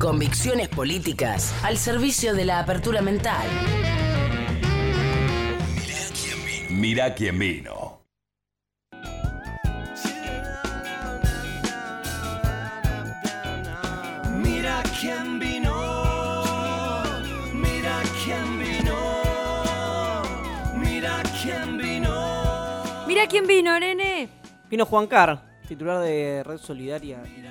Convicciones políticas al servicio de la apertura mental. Mirá quién vino. Mira quién vino. Mira quién vino. Mira quién vino. Mira quién vino, nene. Vino Juan Carr, titular de Red Solidaria. Y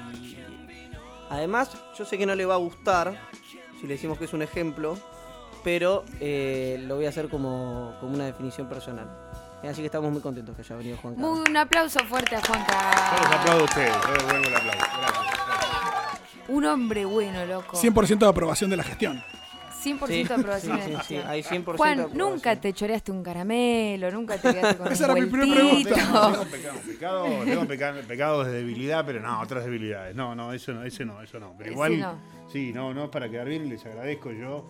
además, yo sé que no le va a gustar si le decimos que es un ejemplo, pero lo voy a hacer como una definición personal. Así que estamos muy contentos que haya venido Juan Carr. Un aplauso fuerte a Juan Yo los Carr. aplaudo a ustedes, yo devuelvo el aplauso. Gracias. Un hombre bueno, loco. 100% de aprobación de la gestión. 100% Sí, de aprobación sí, de la sí, gestión. hay 100% de Juan, aprobación. nunca te choreaste un caramelo, nunca te quedaste con Esa un era mi primera vueltito. pregunta. Tengo pecados de debilidad, pero no, otras debilidades. No, ese no. Pero Ese igual, no. sí, no es para quedar bien, les agradezco yo.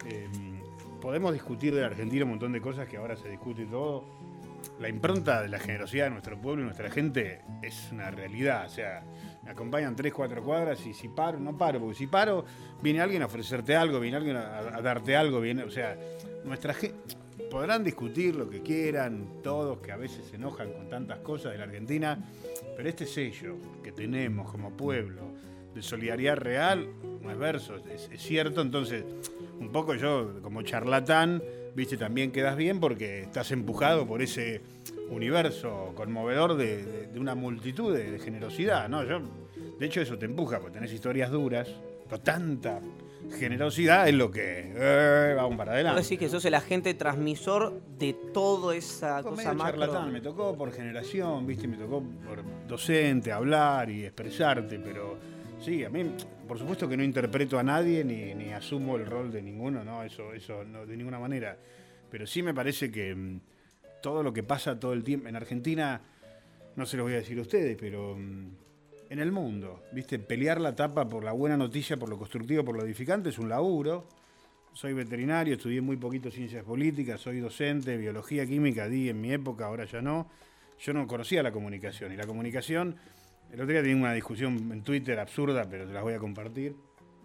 Podemos discutir de la Argentina un montón de cosas que ahora se discute y todo. La impronta de la generosidad de nuestro pueblo y nuestra gente es una realidad. O sea, me acompañan 3-4 cuadras y si paro, no paro. Porque si paro, viene alguien a ofrecerte algo, viene alguien a darte algo. O sea, nuestra gente... Podrán discutir lo que quieran, todos que a veces se enojan con tantas cosas de la Argentina, pero este sello que tenemos como pueblo de solidaridad real no es verso, es cierto. Entonces, un poco yo como charlatán, viste, también quedas bien porque estás empujado por ese universo conmovedor de una multitud de generosidad, ¿no? De hecho, eso te empuja, porque tenés historias duras, pero tanta generosidad es lo que vamos para adelante. Ahora sí que sos el agente transmisor de toda esa cosa medio macro. charlatán, me tocó por generación, viste, me tocó por docente hablar y expresarte, pero sí, a mí, por supuesto que no interpreto a nadie ni asumo el rol de ninguno, no, eso no, de ninguna manera. Pero sí me parece que todo lo que pasa todo el tiempo en Argentina, no se los voy a decir a ustedes, pero en el mundo, viste, pelear la tapa por la buena noticia, por lo constructivo, por lo edificante, es un laburo. Soy veterinario, estudié muy poquito ciencias políticas, soy docente, biología, química, di en mi época, ahora ya no. Yo no conocía la comunicación, y la comunicación, el otro día tenía una discusión en Twitter absurda, pero te las voy a compartir.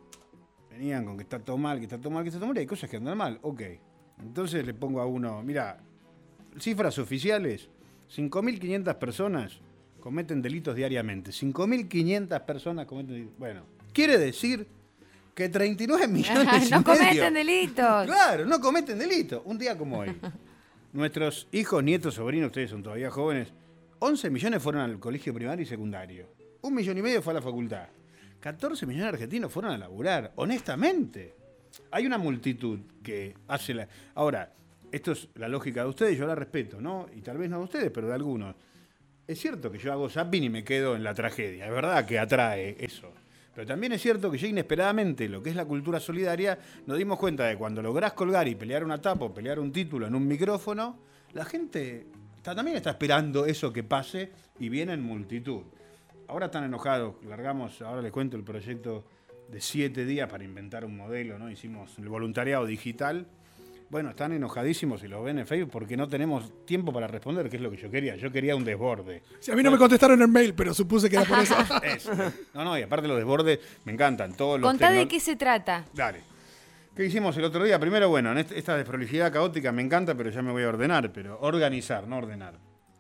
Venían con que está todo mal, y hay cosas que andan mal, ok. Entonces le pongo a uno, mira, cifras oficiales, 5.500 personas cometen delitos diariamente. 5.500 personas cometen delitos. Bueno, quiere decir que 39 millones No y cometen medio, delitos. Claro, no cometen delitos. Un día como hoy. Nuestros hijos, nietos, sobrinos, ustedes son todavía jóvenes, 11 millones fueron al colegio primario y secundario. 1,5 millones fue a la facultad. 14 millones de argentinos fueron a laburar. Honestamente, hay una multitud que hace la... Ahora, esto es la lógica de ustedes, yo la respeto, ¿no? Y tal vez no de ustedes, pero de algunos. Es cierto que yo hago zapping y me quedo en la tragedia. Es verdad que atrae eso. Pero también es cierto que ya inesperadamente lo que es la cultura solidaria, nos dimos cuenta de cuando lográs colgar y pelear una tapa o pelear un título en un micrófono, la gente también está esperando eso que pase y viene en multitud. Ahora están enojados, ahora les cuento el proyecto de 7 días para inventar un modelo, ¿no? Hicimos el voluntariado digital. Bueno, están enojadísimos y lo ven en Facebook porque no tenemos tiempo para responder, que es lo que yo quería. Yo quería un desborde. Sí, a mí no me contestaron el mail, pero supuse que era por eso. No, y aparte los desbordes me encantan. Todos los Contá de qué se trata. Dale. ¿Qué hicimos el otro día? Primero, bueno, en esta desprolijidad caótica me encanta, pero ya me voy a ordenar. Pero organizar, no ordenar.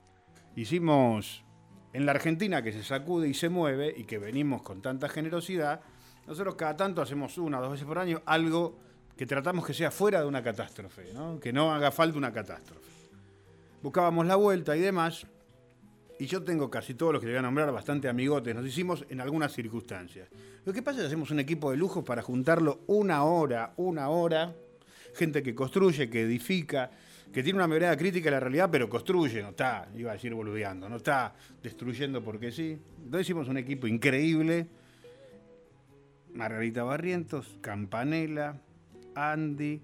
Hicimos en la Argentina que se sacude y se mueve y que venimos con tanta generosidad. Nosotros cada tanto hacemos 1 o 2 veces por año algo que tratamos que sea fuera de una catástrofe, ¿no? Que no haga falta una catástrofe. Buscábamos la vuelta y demás, y yo tengo casi todos los que le voy a nombrar bastante amigotes, nos hicimos en algunas circunstancias. Lo que pasa es que hacemos un equipo de lujo para juntarlo una hora, gente que construye, que edifica, que tiene una mirada crítica de la realidad, pero construye, no está, iba a decir boludeando, no está destruyendo porque sí. Entonces hicimos un equipo increíble, Margarita Barrientos, Campanella, Andy,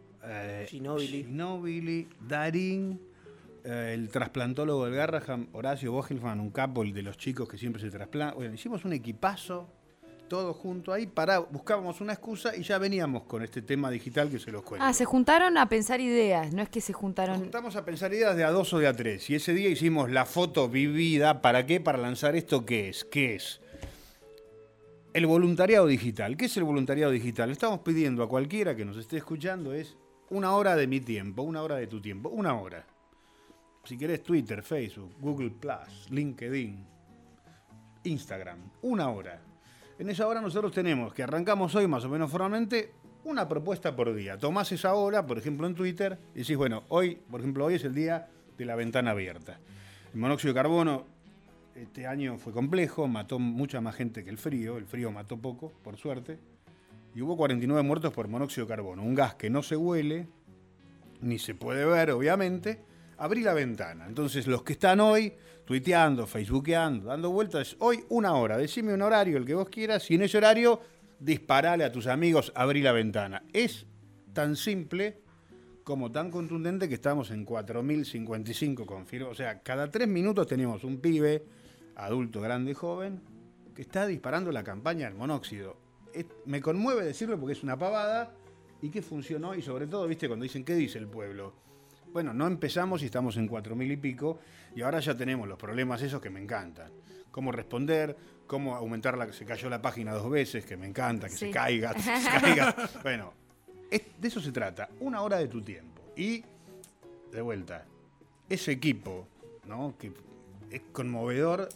Ginóbili, Darín, el trasplantólogo del Garraham, Horacio Bogelman, un capo, el de los chicos que siempre se trasplantan. Bueno, hicimos un equipazo, todos juntos ahí, buscábamos una excusa y ya veníamos con este tema digital que se los cuento. Se juntaron a pensar ideas, no es que se juntaron... Nos juntamos a pensar ideas de a 2 o de a 3, y ese día hicimos la foto vivida. ¿Para qué? Para lanzar esto, ¿qué es? el voluntariado digital. ¿Qué es el voluntariado digital? Estamos pidiendo a cualquiera que nos esté escuchando es 1 hora de mi tiempo, 1 hora de tu tiempo, 1 hora. Si querés Twitter, Facebook, Google+, LinkedIn, Instagram, 1 hora. En esa hora nosotros tenemos, que arrancamos hoy más o menos formalmente, una propuesta por día. Tomás esa hora, por ejemplo en Twitter, y decís, bueno, hoy, por ejemplo, hoy es el día de la ventana abierta. El monóxido de carbono este año fue complejo, mató mucha más gente que el frío mató poco, por suerte, y hubo 49 muertos por monóxido de carbono, un gas que no se huele, ni se puede ver, obviamente. Abrí la ventana. Entonces, los que están hoy tuiteando, facebookeando, dando vueltas, hoy 1 hora, decime un horario, el que vos quieras, y en ese horario disparale a tus amigos, abrí la ventana. Es tan simple como tan contundente que estamos en 4.055 confirmados. O sea, cada 3 minutos tenemos un pibe, adulto, grande, joven, que está disparando la campaña del monóxido. Me conmueve decirlo porque es una pavada y que funcionó, y sobre todo, viste, cuando dicen, ¿qué dice el pueblo? Bueno, no empezamos y estamos en 4.000 y pico, y ahora ya tenemos los problemas esos que me encantan. Cómo responder, cómo aumentar se cayó la página 2 veces, que me encanta, que se caiga. Bueno, de eso se trata, 1 hora de tu tiempo. Y, de vuelta, ese equipo, ¿no? Que es conmovedor,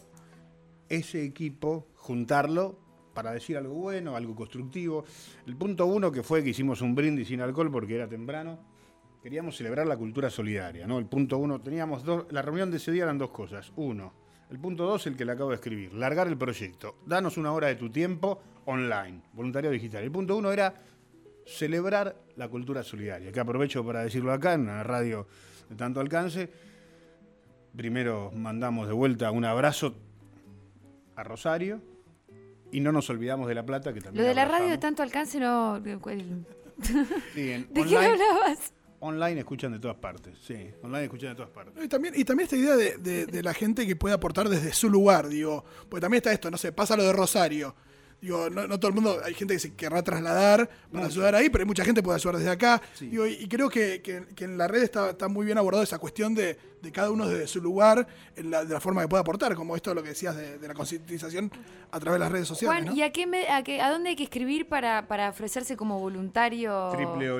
ese equipo, juntarlo para decir algo bueno, algo constructivo. El punto 1 que fue que hicimos un brindis sin alcohol porque era temprano. Queríamos celebrar la cultura solidaria, ¿no? El punto 1, teníamos la reunión de ese día eran 2 cosas. 1, el punto 2, el que le acabo de escribir, largar el proyecto. Danos 1 hora de tu tiempo online, voluntariado digital. El punto 1 era celebrar la cultura solidaria, que aprovecho para decirlo acá en una radio de tanto alcance. Primero mandamos de vuelta un abrazo a Rosario y no nos olvidamos de La Plata, que también Lo de la abrazamos. radio de tanto alcance no... Sí, ¿De qué hablabas? Online escuchan de todas partes, sí. Online escuchan de todas partes. Y también esta idea de la gente que puede aportar desde su lugar, digo, porque también está esto, no sé, pasa lo de Rosario. Digo, no todo el mundo, hay gente que se querrá trasladar para ayudar ahí, pero hay mucha gente que puede ayudar desde acá. Sí. Digo, y creo que en la red está muy bien abordado esa cuestión de cada uno desde su lugar, de la forma que puede aportar, como esto lo que decías de la concientización a través de las redes sociales. Juan, ¿no? ¿y a dónde hay que escribir para ofrecerse como voluntario?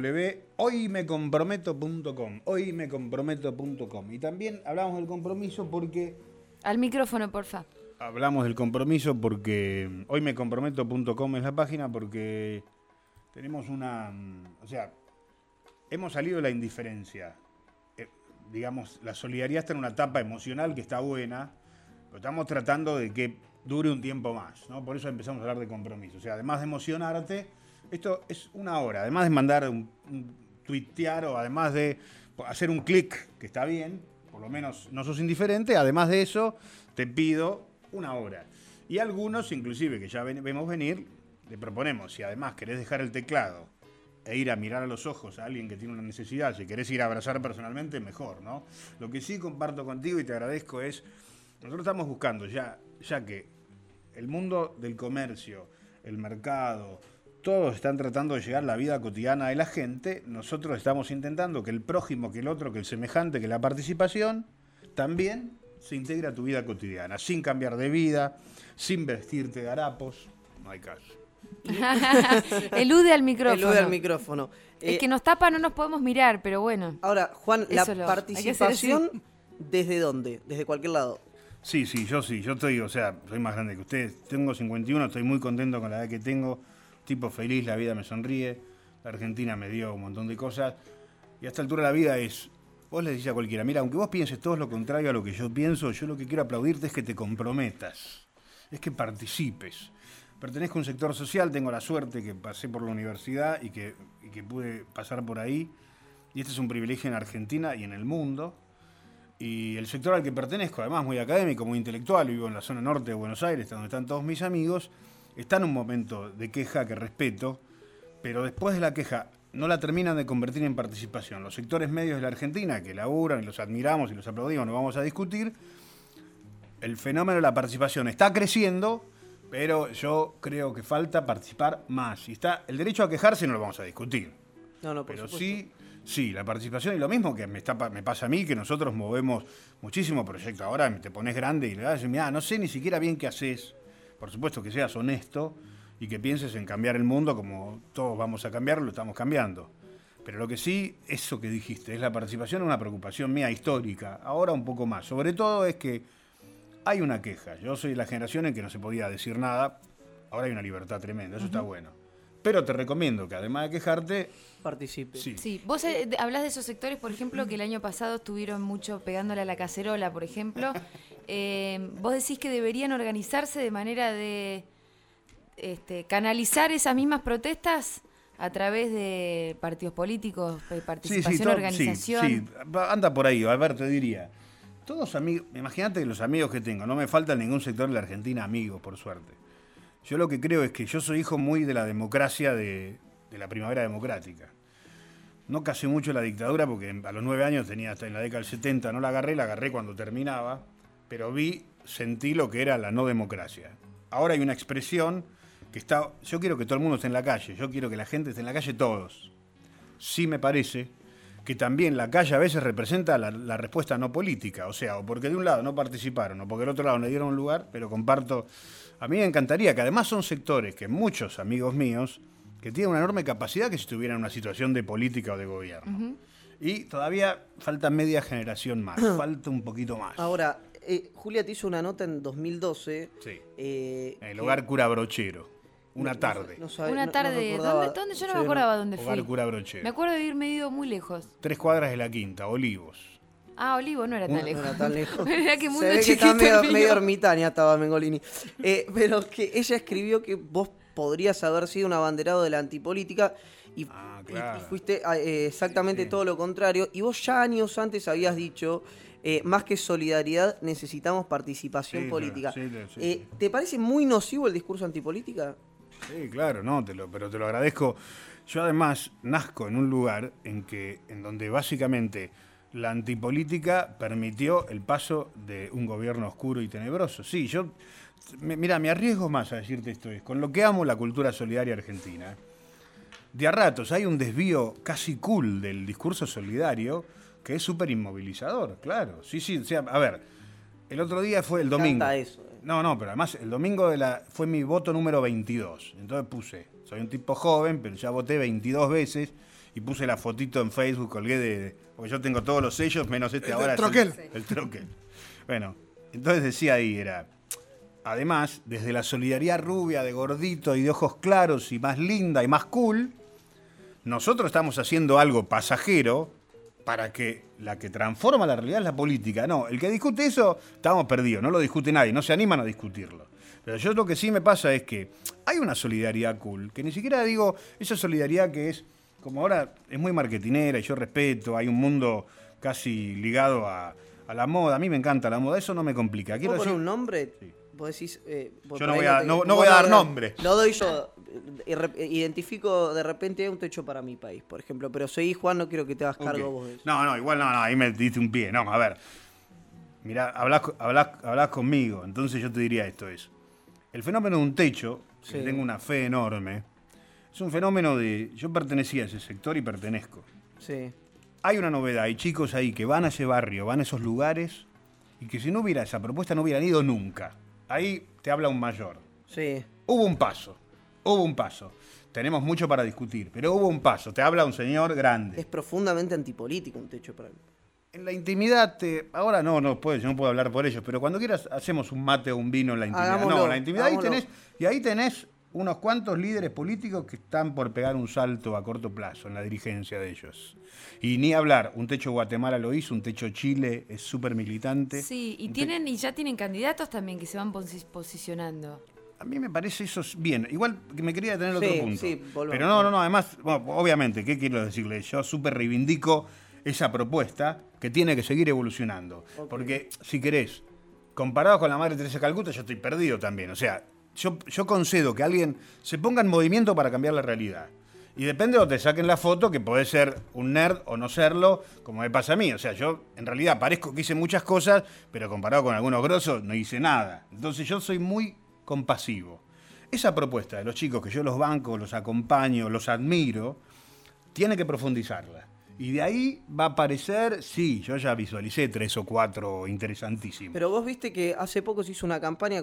www.hoymecomprometo.com. Y también hablamos del compromiso porque hoymecomprometo.com es la página, porque tenemos hemos salido de la indiferencia. Digamos, la solidaridad está en una etapa emocional que está buena, pero estamos tratando de que dure un tiempo más, ¿no? Por eso empezamos a hablar de compromiso. O sea, además de emocionarte, esto es 1 hora, además de mandar un tuitear o además de hacer un clic, que está bien, por lo menos no sos indiferente, además de eso te pido 1 hora. Y algunos, inclusive, que ya vemos venir, le proponemos, si además querés dejar el teclado e ir a mirar a los ojos a alguien que tiene una necesidad, si querés ir a abrazar personalmente, mejor, ¿no? Lo que sí comparto contigo y te agradezco es, nosotros estamos buscando, ya que el mundo del comercio, el mercado, todos están tratando de llegar a la vida cotidiana de la gente, nosotros estamos intentando que el prójimo, que el otro, que el semejante, que la participación, también se integre a tu vida cotidiana, sin cambiar de vida, sin vestirte de harapos, no hay caso. Elude al micrófono. Elude al micrófono. Es que nos tapa, no nos podemos mirar, pero bueno. Ahora, Juan, la Eso hay que hacer participación, ¿desde dónde? ¿Desde cualquier lado? Sí, yo estoy, soy más grande que ustedes, tengo 51, estoy muy contento con la edad que tengo, tipo feliz, la vida me sonríe, la Argentina me dio un montón de cosas, y a esta altura de la vida vos le decís a cualquiera, mira, aunque vos pienses todo lo contrario a lo que yo pienso, yo lo que quiero aplaudirte es que te comprometas, es que participes. Pertenezco a un sector social, tengo la suerte que pasé por la universidad y que pude pasar por ahí, y este es un privilegio en Argentina y en el mundo. Y el sector al que pertenezco, además muy académico, muy intelectual, vivo en la zona norte de Buenos Aires, donde están todos mis amigos, está en un momento de queja que respeto, pero después de la queja no la terminan de convertir en participación. Los sectores medios de la Argentina, que laburan y los admiramos y los aplaudimos, no vamos a discutir, el fenómeno de la participación está creciendo, pero yo creo que falta participar más. Y está el derecho a quejarse no lo vamos a discutir. No, por pero supuesto. Sí, la participación, y lo mismo que me pasa a mí, que nosotros movemos muchísimo proyecto. Ahora te pones grande y le das, mira, no sé ni siquiera bien qué haces. Por supuesto que seas honesto y que pienses en cambiar el mundo como todos vamos a cambiarlo, lo estamos cambiando. Pero lo que sí, eso que dijiste, es la participación, una preocupación mía histórica, ahora un poco más. Sobre todo es que hay una queja. Yo soy de la generación en que no se podía decir nada, ahora hay una libertad tremenda, eso está bueno. Pero te recomiendo que además de quejarte, Participe. sí. Sí, vos hablás de esos sectores, por ejemplo, que el año pasado estuvieron mucho pegándole a la cacerola, por ejemplo. Vos decís que deberían organizarse de manera de canalizar esas mismas protestas a través de partidos políticos, participación, organización. Sí, anda por ahí, a ver, te diría. Todos amigos, imagínate los amigos que tengo, no me falta en ningún sector de la Argentina amigos, por suerte. Yo lo que creo es que yo soy hijo muy de la democracia, de la primavera democrática. No casé mucho la dictadura porque a los 9 años tenía hasta en la década del 70, no la agarré cuando terminaba, pero sentí lo que era la no democracia. Ahora hay una expresión que yo quiero que todo el mundo esté en la calle, yo quiero que la gente esté en la calle todos. Sí me parece que también la calle a veces representa la respuesta no política, o sea, o porque de un lado no participaron, o porque del otro lado no le dieron un lugar, pero comparto. A mí me encantaría, que además son sectores que muchos amigos míos, que tienen una enorme capacidad que si estuvieran en una situación de política o de gobierno. Y todavía falta media generación más, falta un poquito más. Ahora, Julia te hizo una nota en 2012. Sí. En el Hogar Cura Brochero. Una tarde. Una tarde. ¿Dónde? Yo no me acordaba dónde fui. Hogar Cura Brochero. Me acuerdo de haberme ido muy lejos. 3 cuadras de la Quinta, Olivos. Ah, Olivo no era tan lejos. No era tan lejos. Era que mundo Se ve que chiquito está el mío. medio ermitaña estaba Mengolini. Pero que ella escribió que vos podrías haber sido un abanderado de la antipolítica y, claro. y fuiste exactamente todo lo contrario. Y vos ya años antes habías dicho, más que solidaridad, necesitamos participación política. Sí. ¿Te parece muy nocivo el discurso antipolítica? Sí, claro, no, pero te lo agradezco. Yo además nazco en un lugar en donde básicamente la antipolítica permitió el paso de un gobierno oscuro y tenebroso. Sí, mira, me arriesgo más a decirte esto, con lo que amo la cultura solidaria argentina. De a ratos hay un desvío casi cool del discurso solidario que es súper inmovilizador, claro. Sí, o sea, a ver, el otro día fue el domingo. Canta eso. No, pero además el domingo fue mi voto número 22. Entonces soy un tipo joven, pero ya voté 22 veces y puse la fotito en Facebook, colgué porque yo tengo todos los sellos, menos ahora. Troquel. El troquel. Bueno, entonces decía ahí, además, desde la solidaridad rubia, de gordito y de ojos claros y más linda y más cool, nosotros estamos haciendo algo pasajero para que la que transforma la realidad es la política. No, el que discute eso, estamos perdidos, no lo discute nadie, no se animan a discutirlo. Pero yo lo que sí me pasa es que hay una solidaridad cool, que ni siquiera digo, esa solidaridad que es, como ahora es muy marketinera y yo respeto, hay un mundo casi ligado a la moda, a mí me encanta la moda, eso no me complica. ¿Puedo poner un nombre? Sí. Vos decís, yo no voy a dar nombre. Lo doy yo. Identifico de repente un techo para mi país, por ejemplo. Pero seguí, Juan, no quiero que te hagas cargo vos de eso. No, igual no, ahí me diste un pie. No, a ver. Mirá, hablás conmigo, entonces yo te diría esto es. El fenómeno de un techo, que tengo una fe enorme, es un fenómeno yo pertenecía a ese sector y pertenezco. Sí. Hay una novedad, hay chicos ahí que van a ese barrio, van a esos lugares, y que si no hubiera esa propuesta no hubieran ido nunca. Ahí te habla un mayor. Sí. Hubo un paso. Tenemos mucho para discutir, pero hubo un paso. Te habla un señor grande. Es profundamente antipolítico un techo para mí. En la intimidad, ahora yo no puedo hablar por ellos, pero cuando quieras hacemos un mate o un vino en la intimidad. Hagámoslo, no, en la intimidad ahí tenés unos cuantos líderes políticos que están por pegar un salto a corto plazo en la dirigencia de ellos. Y ni hablar, un techo Guatemala lo hizo, un techo Chile es súper militante. Sí, y ya tienen candidatos también que se van posicionando. A mí me parece eso bien. Igual que me quería detener otro punto. Sí, pero no, además, obviamente, ¿qué quiero decirle? Yo súper reivindico esa propuesta que tiene que seguir evolucionando. Okay. Porque, si querés, comparado con la Madre Teresa de Calcuta, yo estoy perdido también. O sea, yo concedo que alguien se ponga en movimiento para cambiar la realidad. Y depende de donde te saquen la foto, que podés ser un nerd o no serlo, como me pasa a mí. O sea, yo en realidad parezco que hice muchas cosas, pero comparado con algunos grosos no hice nada. Entonces yo soy muy compasivo. Esa propuesta de los chicos que yo los banco, los acompaño, los admiro, tiene que profundizarla. Y de ahí va a aparecer, sí, yo ya visualicé 3 o 4 interesantísimos. Pero vos viste que hace poco se hizo una campaña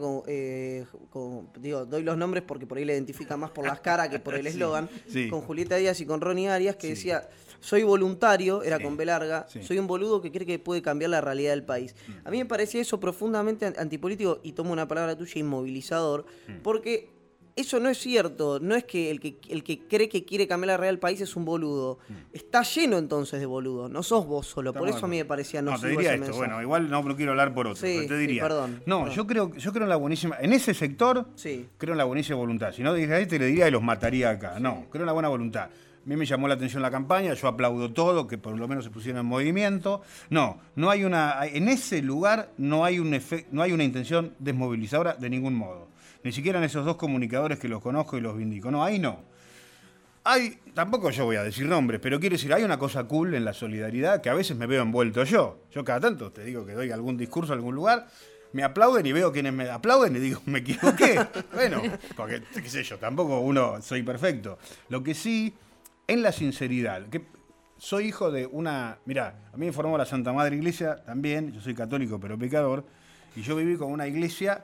digo, doy los nombres porque por ahí le identifica más por las caras que por el eslogan, sí. Con Julieta Díaz y con Ronnie Arias, que decía, soy voluntario, era Sí, con B larga, sí. soy un boludo que cree que puede cambiar la realidad del país. A mí me parecía eso profundamente antipolítico, y tomo una palabra tuya, inmovilizador, porque eso no es cierto. No es que el que cree que quiere cambiar la realidad del país es un boludo. Está lleno entonces de boludos, no sos vos solo. Por eso a mí me parecía No, te nocivo diría ese esto, mensaje. bueno, igual no quiero hablar por otro, Sí, pero te sí, diría. perdón. Yo creo en la buenísima, en ese sector, Sí. creo en la buenísima voluntad. Si no dije te le diría y los mataría acá. No, creo en la buena voluntad. A mí me llamó la atención la campaña, yo aplaudo todo, que por lo menos se pusieron en movimiento. No hay en ese lugar no hay una intención desmovilizadora de ningún modo. Ni siquiera en esos 2 comunicadores que los conozco y los vindico. No, ahí no. Tampoco yo voy a decir nombres, pero quiero decir, hay una cosa cool en la solidaridad que a veces me veo envuelto yo. Yo cada tanto te digo que doy algún discurso a algún lugar, me aplauden y veo quienes me aplauden y digo, me equivoqué. Bueno, porque, qué sé yo, tampoco soy perfecto. Lo que sí, en la sinceridad, que soy hijo de una... Mirá, a mí me formó la Santa Madre Iglesia también, yo soy católico pero pecador, y yo viví con una iglesia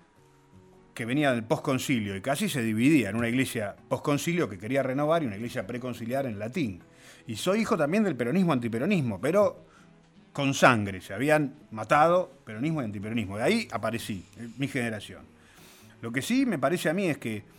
que venía del posconcilio y casi se dividía en una iglesia posconcilio que quería renovar y una iglesia preconciliar en latín. Y soy hijo también del peronismo-antiperonismo, pero con sangre. Se habían matado peronismo y antiperonismo. De ahí aparecí, mi generación. Lo que sí me parece a mí es que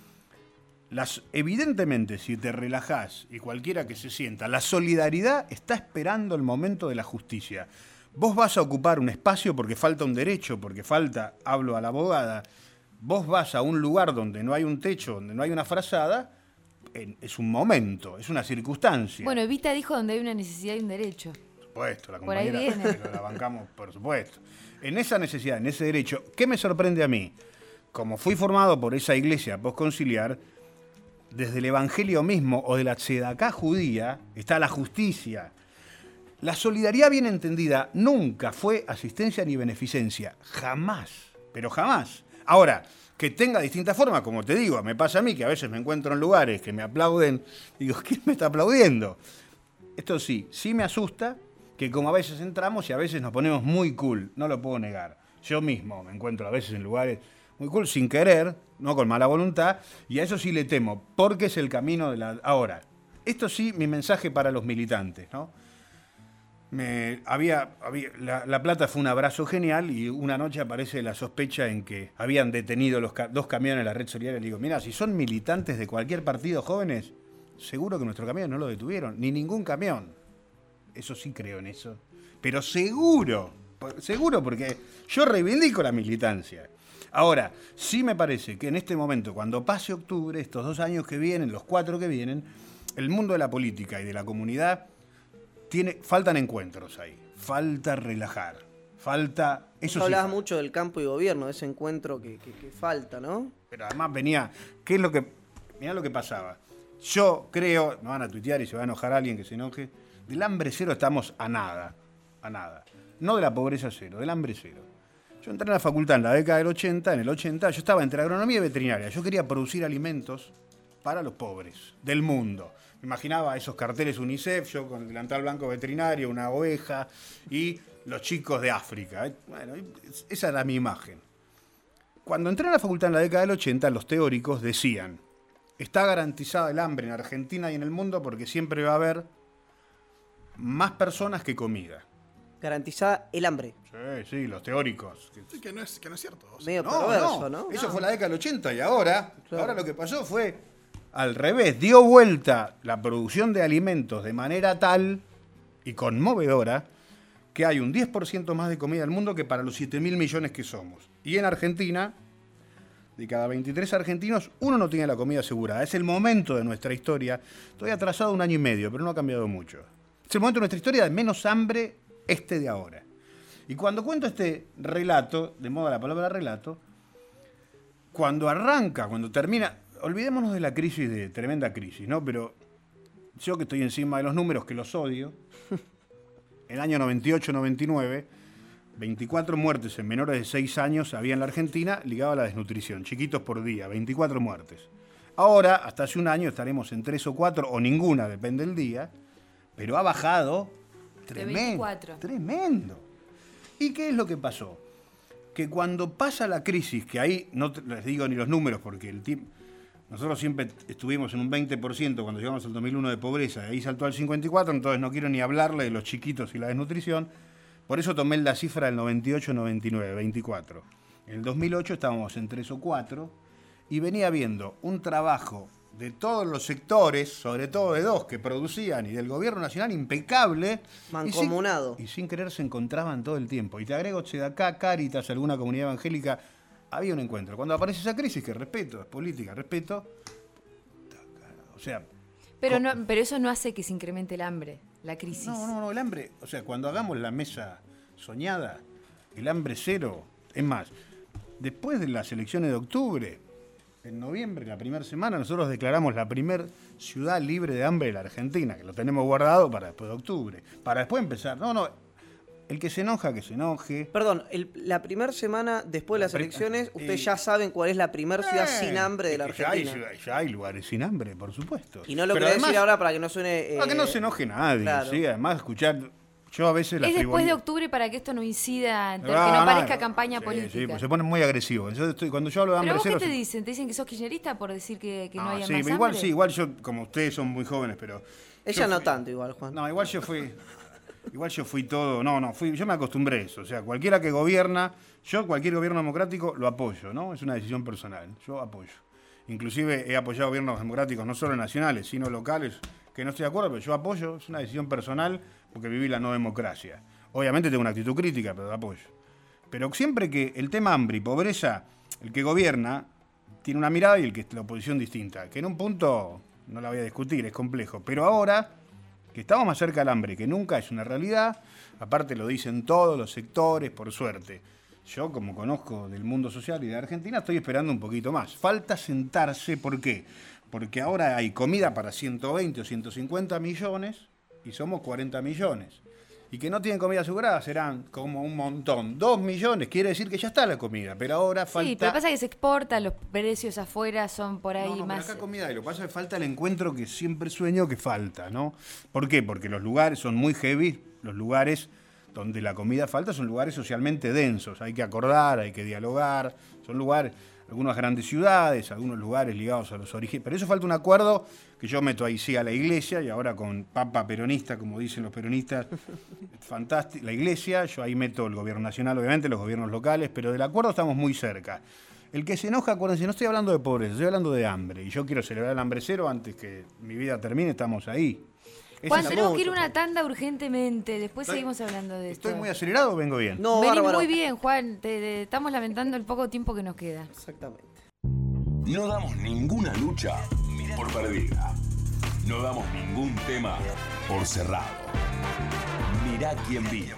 evidentemente, si te relajás y cualquiera que se sienta, la solidaridad está esperando el momento de la justicia. Vos vas a ocupar un espacio porque falta un derecho, porque hablo a la abogada, vos vas a un lugar donde no hay un techo, donde no hay una frazada, es un momento, es una circunstancia. Bueno, Evita dijo donde hay una necesidad y un derecho. Por supuesto, la Por ahí compañera viene. la bancamos, por supuesto. En esa necesidad, en ese derecho, ¿qué me sorprende a mí? Como fui formado por esa iglesia posconciliar, desde el evangelio mismo o de la tzedaká judía está la justicia. La solidaridad bien entendida nunca fue asistencia ni beneficencia, jamás, pero jamás. Ahora, que tenga distintas formas, como te digo, me pasa a mí que a veces me encuentro en lugares que me aplauden, digo, ¿quién me está aplaudiendo? Esto sí me asusta, que como a veces entramos y a veces nos ponemos muy cool, no lo puedo negar. Yo mismo me encuentro a veces en lugares muy cool, sin querer, no con mala voluntad, y a eso sí le temo, porque es el camino de la... Ahora, esto sí, mi mensaje para los militantes, ¿no? La Plata fue un abrazo genial y una noche aparece la sospecha en que habían detenido los 2 camiones de la Red Solidaria. Le digo, mira, si son militantes de cualquier partido jóvenes, seguro que nuestro camión no lo detuvieron, ni ningún camión. Eso sí creo en eso. Pero seguro porque yo reivindico la militancia. Ahora, sí me parece que en este momento, cuando pase octubre, estos 2 años que vienen, los 4 que vienen, el mundo de la política y de la comunidad faltan encuentros ahí, falta relajar, falta... Eso Hablabas sí, mucho del campo y gobierno, de ese encuentro que falta, ¿no? pero además venía... Mirá lo que pasaba. Yo creo, me van a tuitear y se va a enojar alguien que se enoje, del hambre cero estamos a nada. No de la pobreza cero, del hambre cero. Yo entré en la facultad en la década del 80, en el 80, yo estaba entre agronomía y veterinaria. Yo quería producir alimentos para los pobres del mundo. Me imaginaba esos carteles UNICEF, yo con el delantal blanco veterinario, una oveja y los chicos de África. Bueno, esa era mi imagen. Cuando entré en la facultad en la década del 80, los teóricos decían, está garantizada el hambre en Argentina y en el mundo porque siempre va a haber más personas que comida. Garantizada el hambre. Sí, los teóricos. Sí, que no es cierto. O sea, Medio perverso, ¿no? Eso fue la década del 80 y ahora lo que pasó fue al revés. Dio vuelta la producción de alimentos de manera tal y conmovedora que hay un 10% más de comida en el mundo que para los 7.000 millones que somos. Y en Argentina, de cada 23 argentinos, uno no tiene la comida asegurada. Es el momento de nuestra historia. Estoy atrasado 1 año y medio, pero no ha cambiado mucho. Es el momento de nuestra historia de menos hambre de ahora. Y cuando cuento este relato, de moda la palabra relato, cuando arranca, cuando termina, olvidémonos de la crisis, de tremenda crisis, ¿no? Pero yo que estoy encima de los números, que los odio, el año 98-99, 24 muertes en menores de 6 años había en la Argentina ligado a la desnutrición, chiquitos por día, 24 muertes. Ahora, hasta hace 1 año, estaremos en 3 o 4, o ninguna, depende del día, pero ha bajado De tremendo. 24. Tremendo. ¿Y qué es lo que pasó? Que cuando pasa la crisis, que ahí no les digo ni los números porque nosotros siempre estuvimos en un 20% cuando llegamos al 2001 de pobreza, ahí saltó al 54%, entonces no quiero ni hablarle de los chiquitos y la desnutrición, por eso tomé la cifra del 98-99, 24. En el 2008 estábamos en 3 o 4 y venía viendo un trabajo de todos los sectores, sobre todo de dos que producían y del gobierno nacional impecable. Mancomunado. Y sin querer se encontraban todo el tiempo. Y te agrego, Tzedaká, Cáritas, alguna comunidad evangélica, había un encuentro. Cuando aparece esa crisis, que respeto, es política, respeto, o sea... Pero eso no hace que se incremente el hambre, la crisis. No, el hambre, o sea, cuando hagamos la mesa soñada, el hambre cero, es más, después de las elecciones de octubre, en noviembre, la primera semana, nosotros declaramos la primera ciudad libre de hambre de la Argentina, que lo tenemos guardado para después de octubre, para después empezar. El que se enoja, que se enoje. Perdón, la primera semana después de las elecciones, ustedes ya saben cuál es la primera ciudad sin hambre de la Argentina. Ya hay lugares sin hambre, por supuesto. Y no lo Pero quería además, decir ahora para que no suene... para que no se enoje nadie, claro. ¿sí? Además, escuchar... Yo a veces Es después de octubre para que esto no incida, que no parezca campaña política. Sí, pues se ponen muy agresivos. Cuando yo hablo de hambre ¿Pero vos cero... qué te dicen? ¿Te dicen que sos kirchnerista por decir que no haya sí, más igual, hambre? sí, igual yo, como ustedes son muy jóvenes, pero... Ella yo no fui- tanto igual, Juan. No, igual yo fui todo... yo me acostumbré a eso. O sea, cualquiera que gobierna, cualquier gobierno democrático lo apoyo, ¿no? Es una decisión personal. Yo apoyo. Inclusive he apoyado gobiernos democráticos, no solo nacionales, sino locales, que no estoy de acuerdo, pero yo apoyo. Es una decisión personal porque viví la no democracia. Obviamente tengo una actitud crítica, pero apoyo. Pero siempre que el tema hambre y pobreza, el que gobierna tiene una mirada y el que la oposición distinta. Que en un punto no la voy a discutir, es complejo. Pero ahora que estamos más cerca del hambre, que nunca es una realidad, aparte lo dicen todos los sectores, por suerte. Yo, como conozco del mundo social y de Argentina, estoy esperando un poquito más. Falta sentarse, ¿por qué? Porque ahora hay comida para 120 o 150 millones y somos 40 millones. Y que no tienen comida asegurada serán como un montón. 2 millones, quiere decir que ya está la comida, pero ahora falta... Sí, pero pasa que se exporta, los precios afuera son por ahí No, más... pero acá comida, y lo que pasa es que falta el encuentro que siempre sueño que falta, ¿no? ¿Por qué? Porque los lugares son muy heavy, los lugares donde la comida falta son lugares socialmente densos, hay que acordar, hay que dialogar, son lugares, algunas grandes ciudades, algunos lugares ligados a los orígenes, pero eso falta un acuerdo que yo meto ahí sí a la iglesia y ahora con papa peronista, como dicen los peronistas, fantástico, la iglesia, yo ahí meto el gobierno nacional, obviamente, los gobiernos locales, pero del acuerdo estamos muy cerca. El que se enoja, acuérdense, no estoy hablando de pobreza, estoy hablando de hambre, y yo quiero celebrar el hambre cero antes que mi vida termine, estamos ahí. Esa Juan, es la- tenemos que ir a una tanda urgentemente, después Estoy- seguimos hablando de esto. ¿Estoy muy acelerado o vengo bien? No, Venís bárbaro. muy bien, Juan, te estamos lamentando el poco tiempo que nos queda. Exactamente. No damos ninguna lucha por perdida. No damos ningún tema por cerrado. Mirá quién vino.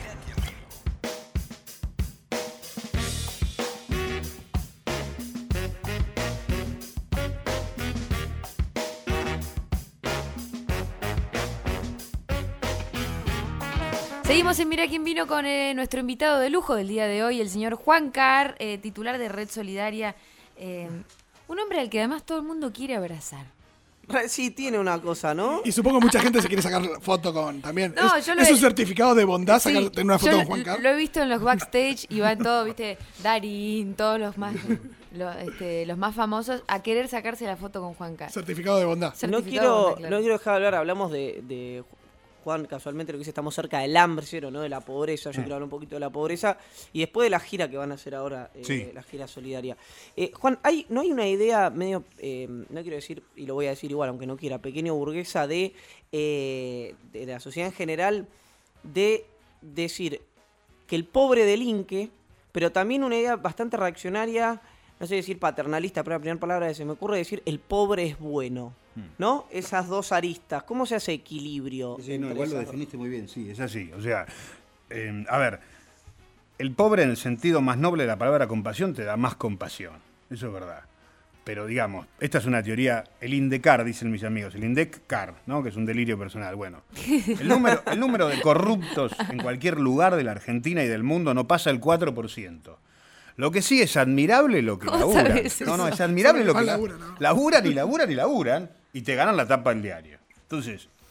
Seguimos en Mira quién vino con nuestro invitado de lujo del día de hoy, el señor Juan Carr, titular de Red Solidaria. Un hombre al que además todo el mundo quiere abrazar. Sí, tiene una cosa, ¿no? Y supongo que mucha gente se quiere sacar foto con también. No, es yo lo es he- un certificado de bondad Sí, sacar, tener una foto yo con Juan Carlos. lo he visto en los backstage y van todos, viste, Darín, todos los más, los más famosos a querer sacarse la foto con Juan Carr. Certificado de bondad. No Certificado de quiero, bondad, claro. no quiero dejar de hablar, hablamos de Juan, casualmente lo que dice, estamos cerca del hambre cero, ¿no? De la pobreza, yo quiero hablar un poquito de la pobreza, y después de la gira que van a hacer ahora, Sí. la gira solidaria. Juan, ¿no hay una idea medio, no quiero decir, y lo voy a decir igual, aunque no quiera, pequeño burguesa de la sociedad en general, de decir que el pobre delinque, pero también una idea bastante reaccionaria, no sé decir paternalista, pero la primera palabra que se me ocurre decir el pobre es bueno, ¿no? Esas dos aristas, ¿cómo se hace equilibrio? Sí, no, entre igual lo esas dos? definiste muy bien, sí, es así. O sea, a ver, el pobre en el sentido más noble de la palabra compasión te da más compasión, eso es verdad. Pero digamos, esta es una teoría, el INDECAR, dicen mis amigos, el INDECAR, ¿no? Que es un delirio personal. Bueno, el número de corruptos en cualquier lugar de la Argentina y del mundo no pasa el 4%. Lo que sí es admirable lo que ¿Cómo laburan. sabes No, eso? es admirable lo que Laburan, ¿no? laburan y laburan y laburan y te ganan la tapa del diario. Entonces,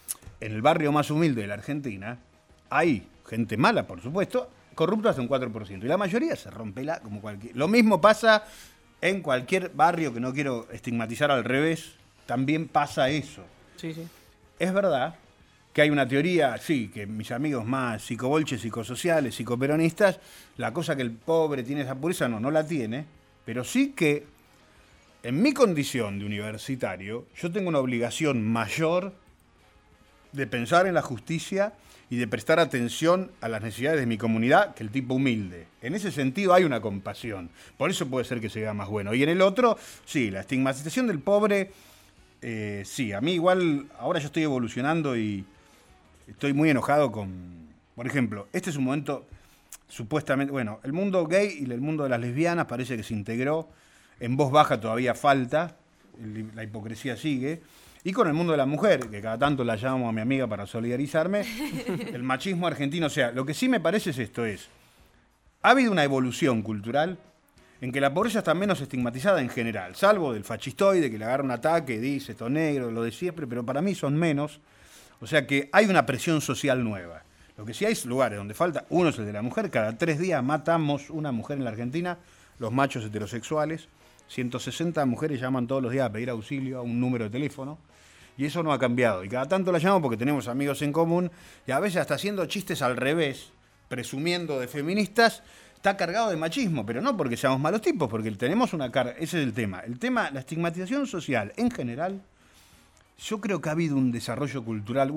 en el barrio más humilde de la Argentina hay gente mala, por supuesto, corrupto hasta un 4%. Y la mayoría se rompe como cualquier... Lo mismo pasa en cualquier barrio, que no quiero estigmatizar al revés, también pasa eso. Sí. Es verdad que hay una teoría, sí, que mis amigos más psicobolches, psicosociales, psicoperonistas, la cosa que el pobre tiene esa pureza, no la tiene, pero sí que en mi condición de universitario, yo tengo una obligación mayor de pensar en la justicia y de prestar atención a las necesidades de mi comunidad que el tipo humilde. En ese sentido hay una compasión. Por eso puede ser que se vea más bueno. Y en el otro, sí, la estigmatización del pobre, sí, a mí igual, ahora yo estoy evolucionando y estoy muy enojado con... Por ejemplo, este es un momento supuestamente... Bueno, el mundo gay y el mundo de las lesbianas parece que se integró. En voz baja todavía falta, la hipocresía sigue. Y con el mundo de la mujer, que cada tanto la llamo a mi amiga para solidarizarme, el machismo argentino, o sea, lo que sí me parece es esto, ha habido una evolución cultural en que la pobreza está menos estigmatizada en general, salvo del fascistoide que le agarra un ataque, dice esto negro, lo de siempre, pero para mí son menos, o sea que hay una presión social nueva. Lo que sí hay lugares donde falta, uno es el de la mujer, cada 3 días matamos una mujer en la Argentina, los machos heterosexuales, 160 mujeres llaman todos los días a pedir auxilio a un número de teléfono y eso no ha cambiado. Y cada tanto la llamo porque tenemos amigos en común y a veces hasta haciendo chistes al revés, presumiendo de feministas, está cargado de machismo, pero no porque seamos malos tipos, porque tenemos una carga. Ese es el tema. El tema, la estigmatización social en general, yo creo que ha habido un desarrollo cultural,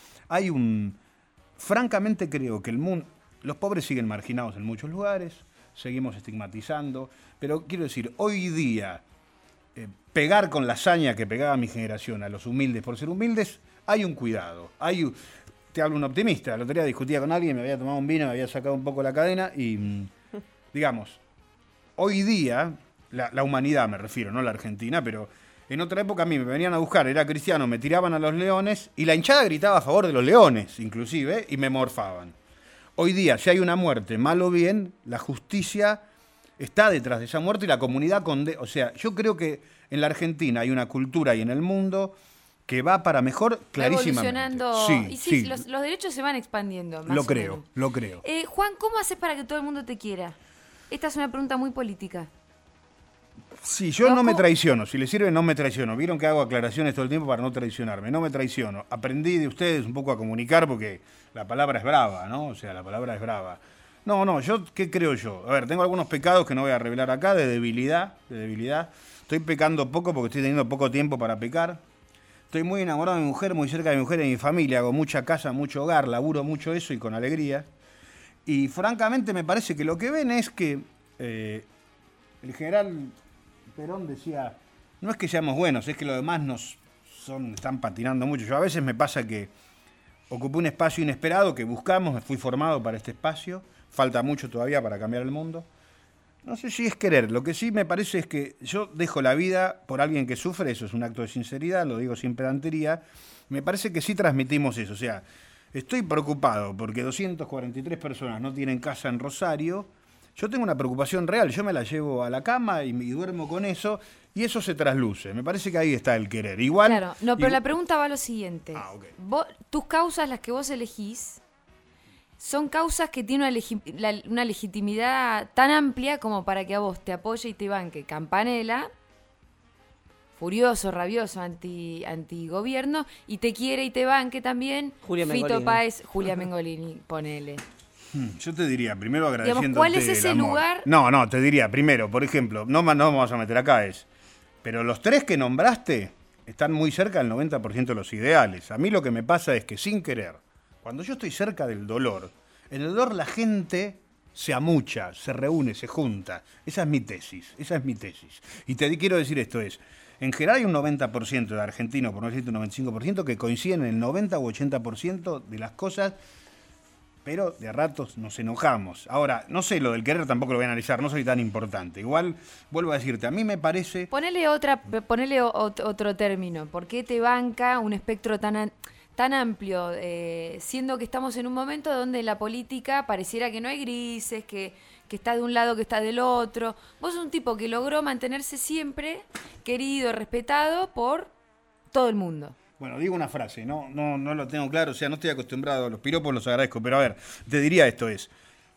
francamente creo que el mundo, los pobres siguen marginados en muchos lugares, seguimos estigmatizando, pero quiero decir, hoy día, pegar con la hazaña que pegaba mi generación a los humildes por ser humildes, hay un cuidado. Te hablo un optimista, el otro día discutía con alguien, me había tomado un vino, me había sacado un poco la cadena y, digamos, hoy día, la humanidad me refiero, no la Argentina, pero en otra época a mí me venían a buscar, era cristiano, me tiraban a los leones y la hinchada gritaba a favor de los leones, inclusive, y me morfaban. Hoy día, si hay una muerte, mal o bien, la justicia está detrás de esa muerte y la comunidad o sea, yo creo que en la Argentina hay una cultura y en el mundo que va para mejor clarísimamente. Va evolucionando. Y sí. Los derechos se van expandiendo. Lo creo. Juan, ¿cómo haces para que todo el mundo te quiera? Esta es una pregunta muy política. Sí, yo no me traiciono. Si les sirve, no me traiciono. Vieron que hago aclaraciones todo el tiempo para no traicionarme. No me traiciono. Aprendí de ustedes un poco a comunicar porque la palabra es brava, ¿no? O sea, la palabra es brava. No, ¿qué creo yo? A ver, tengo algunos pecados que no voy a revelar acá, de debilidad. Estoy pecando poco porque estoy teniendo poco tiempo para pecar. Estoy muy enamorado de mi mujer, muy cerca de mi mujer y de mi familia. Hago mucha casa, mucho hogar, laburo mucho eso y con alegría. Y francamente me parece que lo que ven es que el general Perón decía, no es que seamos buenos, es que los demás están patinando mucho. Yo a veces me pasa que ocupé un espacio inesperado que buscamos, me fui formado para este espacio, falta mucho todavía para cambiar el mundo. No sé si es querer, lo que sí me parece es que yo dejo la vida por alguien que sufre, eso es un acto de sinceridad, lo digo sin pedantería, me parece que sí transmitimos eso, o sea, estoy preocupado porque 243 personas no tienen casa en Rosario, yo tengo una preocupación real, yo me la llevo a la cama y duermo con eso, y eso se trasluce, me parece que ahí está el querer. Igual. Claro, no, pero la pregunta va a lo siguiente. Ok. Tus causas, las que vos elegís, son causas que tienen una legitimidad tan amplia como para que a vos te apoye y te banque Campanella, furioso, rabioso, antigobierno, y te quiere y te banque también Julia Fito Mengolini. Páez, Julia Mengolini, ponele. Yo te diría, primero agradeciéndote. Digamos, ¿cuál es ese el amor. lugar? No, te diría, primero, por ejemplo, no vamos a meter acá, pero los 3 que nombraste están muy cerca del 90% de los ideales. A mí lo que me pasa es que sin querer, cuando yo estoy cerca del dolor, en el dolor la gente se amucha, se reúne, se junta. Esa es mi tesis. Y te quiero decir esto en general hay un 90% de argentinos, por no decirte un 95%, que coinciden en el 90 u 80% de las cosas, pero de a ratos nos enojamos. Ahora, no sé, lo del querer tampoco lo voy a analizar, no soy tan importante. Igual, vuelvo a decirte, a mí me parece... Ponele otro término. ¿Por qué te banca un espectro tan amplio, siendo que estamos en un momento donde la política pareciera que no hay grises, que está de un lado, que está del otro? Vos sos un tipo que logró mantenerse siempre querido, respetado por todo el mundo. Bueno, digo una frase, no lo tengo claro, o sea, no estoy acostumbrado a los piropos, los agradezco, pero a ver, te diría esto es,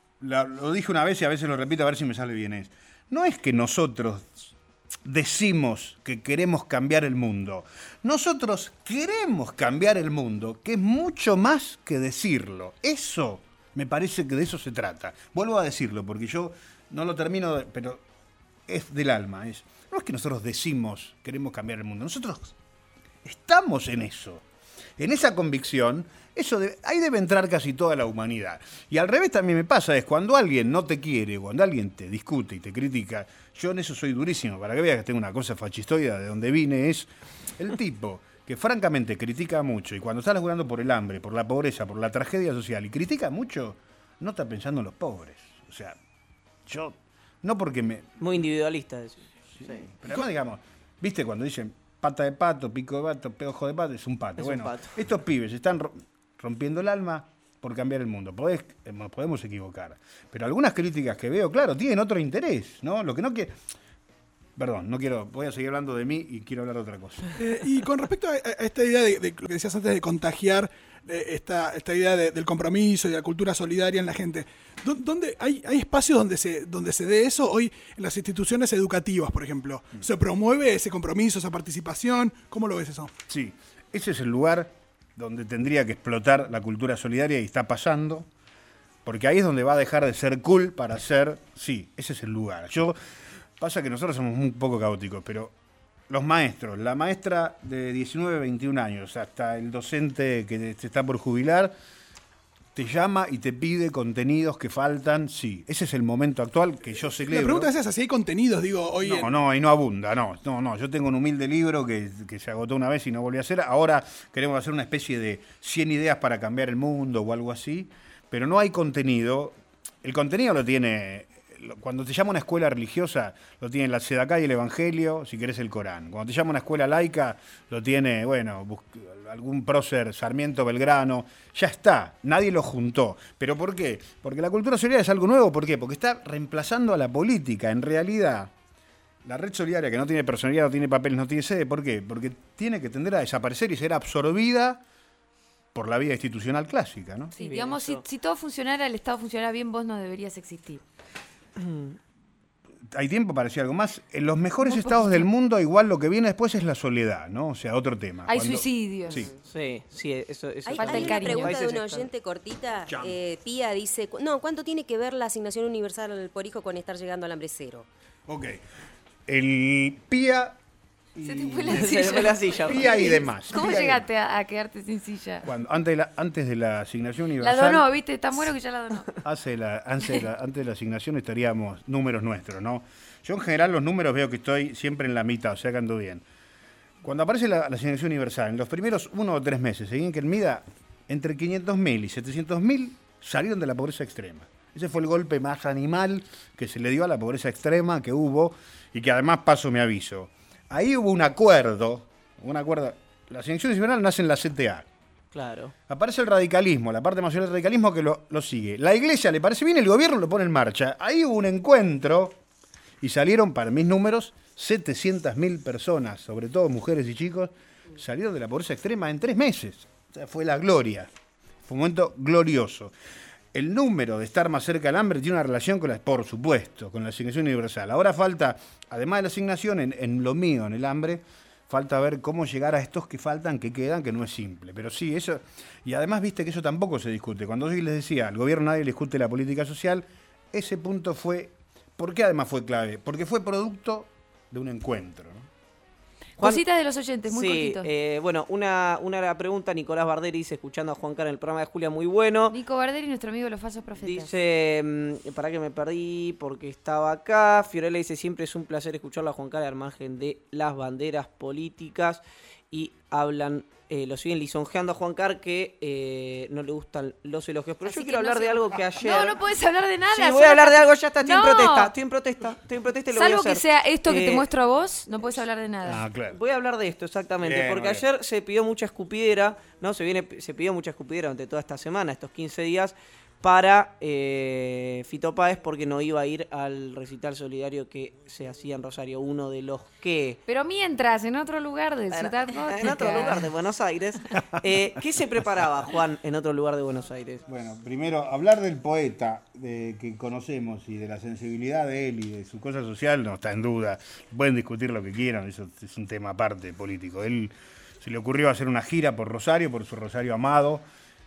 lo dije una vez y a veces lo repito a ver si me sale bien, no es que nosotros decimos que queremos cambiar el mundo, nosotros queremos cambiar el mundo, que es mucho más que decirlo, eso me parece que de eso se trata, vuelvo a decirlo porque yo no lo termino, pero es del alma, no es que nosotros decimos queremos cambiar el mundo, nosotros estamos en eso, en esa convicción, ahí debe entrar casi toda la humanidad. Y al revés también me pasa, es cuando alguien no te quiere, cuando alguien te discute y te critica, yo en eso soy durísimo, para que veas que tengo una cosa fascistoide, de donde vine, es el tipo que francamente critica mucho, y cuando está laburando por el hambre, por la pobreza, por la tragedia social, y critica mucho, no está pensando en los pobres. O sea, yo, no porque me... Muy individualista eso. Sí. Pero además, digamos, ¿viste cuando dicen pata de pato, pico de pato, ojo de pato? Es un pato. Es bueno, un pato. Estos pibes están rompiendo el alma por cambiar el mundo. Nos podemos equivocar. Pero algunas críticas que veo, claro, tienen otro interés, ¿no? Lo que no quiero... Perdón, no quiero, voy a seguir hablando de mí y quiero hablar de otra cosa. Y con respecto a esta idea de lo que decías antes de contagiar esta idea del compromiso y de la cultura solidaria en la gente, ¿dónde hay espacios donde se dé eso? Hoy en las instituciones educativas, por ejemplo, ¿se promueve ese compromiso, esa participación? ¿Cómo lo ves eso? Sí, ese es el lugar donde tendría que explotar la cultura solidaria y está pasando, porque ahí es donde va a dejar de ser cool para ser, sí, ese es el lugar. Pasa que nosotros somos un poco caóticos, pero los maestros, la maestra de 19, 21 años, hasta el docente que se está por jubilar, te llama y te pide contenidos que faltan, sí. Ese es el momento actual que yo celebro. La pregunta es esa, si hay contenidos, digo, hoy... No, y no abunda, no. Yo tengo un humilde libro que se agotó una vez y no volví a hacer. Ahora queremos hacer una especie de 100 ideas para cambiar el mundo o algo así, pero no hay contenido. El contenido lo tiene... Cuando te llama una escuela religiosa, lo tiene la Sedacá y el Evangelio, si querés el Corán. Cuando te llama una escuela laica, lo tiene, algún prócer, Sarmiento, Belgrano. Ya está, nadie lo juntó. ¿Pero por qué? Porque la cultura solidaria es algo nuevo. ¿Por qué? Porque está reemplazando a la política. En realidad, la red solidaria que no tiene personalidad, no tiene papeles, no tiene sede, ¿por qué? Porque tiene que tender a desaparecer y ser absorbida por la vida institucional clásica, ¿no? Sí, digamos, si todo funcionara, el Estado funcionara bien, vos no deberías existir. Hay tiempo para decir algo más. En los mejores estados del mundo, igual lo que viene después es la soledad, ¿no? O sea, otro tema. Hay suicidios. Sí, eso Hay el una cariño. pregunta de un oyente cortita. Pía dice, ¿cuánto tiene que ver la asignación universal por hijo con estar llegando al hambre cero? Ok. El Pía... Se te fue la Se le fue la silla. Pía y demás. ¿Cómo Pía y llegaste a quedarte sin silla? antes de la asignación La universal... donó, ¿viste? Está bueno que ya la donó. Antes de la asignación estaríamos números nuestros, ¿no? Yo en general los números veo que estoy siempre en la mitad, o sea que ando bien. Cuando aparece la asignación universal, en los primeros 1 o 3 meses, seguían que el MIDA, entre 500.000 y 700.000 salieron de la pobreza extrema. Ese fue el golpe más animal que se le dio a la pobreza extrema que hubo y que además, paso mi aviso, ahí hubo un acuerdo. La asignación universal nace en la CTA. Claro. Aparece el radicalismo, la parte nacional del radicalismo que lo sigue. La iglesia le parece bien, el gobierno lo pone en marcha. Ahí hubo un encuentro y salieron, para mis números, 700.000 personas, sobre todo mujeres y chicos, salieron de la pobreza extrema en 3 meses. O sea, fue la gloria. Fue un momento glorioso. El número de estar más cerca del hambre tiene una relación por supuesto, con la asignación universal. Ahora falta, además de la asignación, en lo mío, en el hambre, falta ver cómo llegar a estos que faltan, que quedan, que no es simple. Pero sí, eso... Y además, viste que eso tampoco se discute. Cuando yo les decía, al gobierno nadie le discute la política social, ese punto fue... ¿Por qué además fue clave? Porque fue producto de un encuentro, ¿no? Cositas de los oyentes, muy cortitos. Bueno, una pregunta, Nicolás Barderi dice, escuchando a Juan Carlos en el programa de Julia, muy bueno. Nico Barderi, nuestro amigo de los falsos profetas. Dice, para que me perdí porque estaba acá. Fiorella dice, siempre es un placer escucharlo a Juan Carlos al margen de las banderas políticas. Y hablan, lo siguen lisonjeando a Juan Carlos que no le gustan los elogios. Pero Así yo quiero hablar no de algo que ayer... No puedes hablar de nada. Sí, voy a hablar de algo, ya está, estoy en protesta y lo voy a Salvo hacer. que sea esto que te muestro a vos, no puedes hablar de nada. Ah, claro. Voy a hablar de esto, exactamente, Bien, porque muy bien. ayer se pidió mucha escupidera, ¿no? Se pidió mucha escupidera durante toda esta semana, estos 15 días, para Fito Páez porque no iba a ir al recital solidario que se hacía en Rosario, uno de los que... Pero mientras, en otro lugar de Ciudad Gótica. En otro lugar de Buenos Aires. ¿Qué se preparaba, Juan, en otro lugar de Buenos Aires? Bueno, primero, hablar del poeta que conocemos y de la sensibilidad de él y de su cosa social no está en duda. Pueden discutir lo que quieran, eso es un tema aparte político. Él se le ocurrió hacer una gira por Rosario, por su Rosario amado,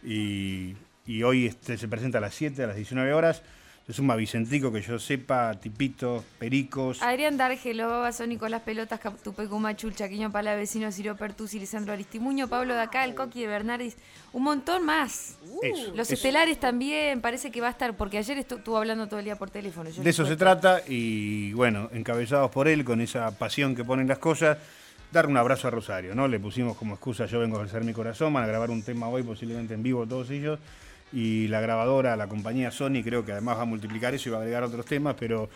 y hoy se presenta a las 7, a las 19 horas. Se suma Vicentico, que yo sepa, Tipito, Pericos. Adrián D'Argelo, Babasónico, Las Pelotas, Tupecuma, Chul, Chaquiño, Pala, Vecino, Ciro Pertusi, Lisandro Aristimuño, Pablo Dacá, el Coqui de Bernardis, un montón más. Los estelares también, parece que va a estar, porque ayer estuvo hablando todo el día por teléfono. De eso se trata, y bueno, encabezados por él, con esa pasión que ponen las cosas, dar un abrazo a Rosario, ¿no? Le pusimos como excusa, yo vengo a ofrecer mi corazón, van a grabar un tema hoy, posiblemente en vivo todos ellos, y la grabadora, la compañía Sony, creo que además va a multiplicar eso y va a agregar otros temas,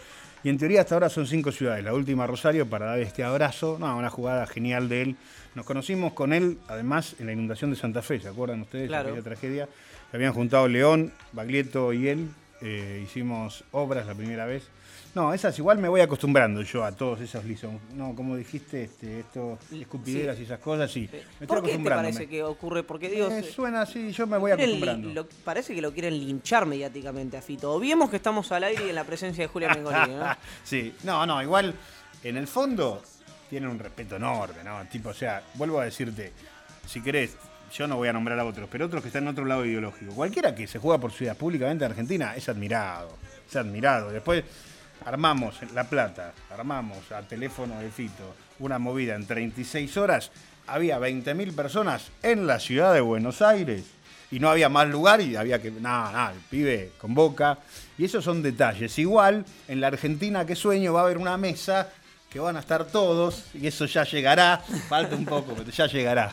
y en teoría hasta ahora son 5 ciudades, la última Rosario, para dar este abrazo, no, una jugada genial de él. Nos conocimos con él, además, en la inundación de Santa Fe, ¿se acuerdan ustedes? Claro. Aquella tragedia. Se habían juntado León, Baglietto y él, hicimos obras la primera vez. No, esas igual me voy acostumbrando yo a todos esos lisos. No, como dijiste, estos escupideras y esas cosas, sí. Me estoy ¿Por qué te acostumbrándome. parece que ocurre? Porque digo, suena así, yo me voy acostumbrando. parece que lo quieren linchar mediáticamente a Fito. Obviemos que estamos al aire y en la presencia de Julia Mengolini, ¿no? Sí, no, igual, en el fondo, tienen un respeto enorme, ¿no? Tipo, o sea, vuelvo a decirte, si querés, yo no voy a nombrar a otros, pero otros que están en otro lado ideológico. Cualquiera que se juega por ciudad públicamente en Argentina es admirado. Después armamos en La Plata, armamos a teléfono de Fito una movida en 36 horas, había 20.000 personas en la ciudad de Buenos Aires y no había más lugar y había que... Nada, el pibe convoca. Y esos son detalles. Igual, en la Argentina que sueño va a haber una mesa que van a estar todos y eso ya llegará. Falta un poco, pero ya llegará.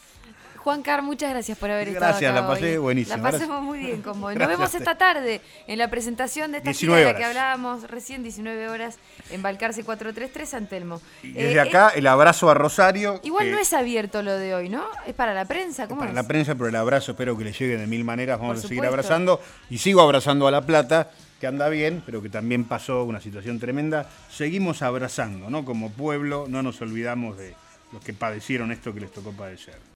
Juan Carr, muchas gracias por haber estado acá. Gracias, la pasé hoy. buenísimo. La pasamos muy bien con vos. Nos Gracias. vemos esta tarde en la presentación de esta gira de la que hablábamos recién, 19 horas, en Balcarce 433, San Telmo. Y desde acá, el abrazo a Rosario. Igual no es abierto lo de hoy, ¿no? Es para la prensa, ¿cómo es? Para la prensa, pero el abrazo espero que le llegue de 1000 maneras. Vamos a seguir abrazando. Y sigo abrazando a La Plata, que anda bien, pero que también pasó una situación tremenda. Seguimos abrazando, ¿no? Como pueblo, no nos olvidamos de los que padecieron esto que les tocó padecer.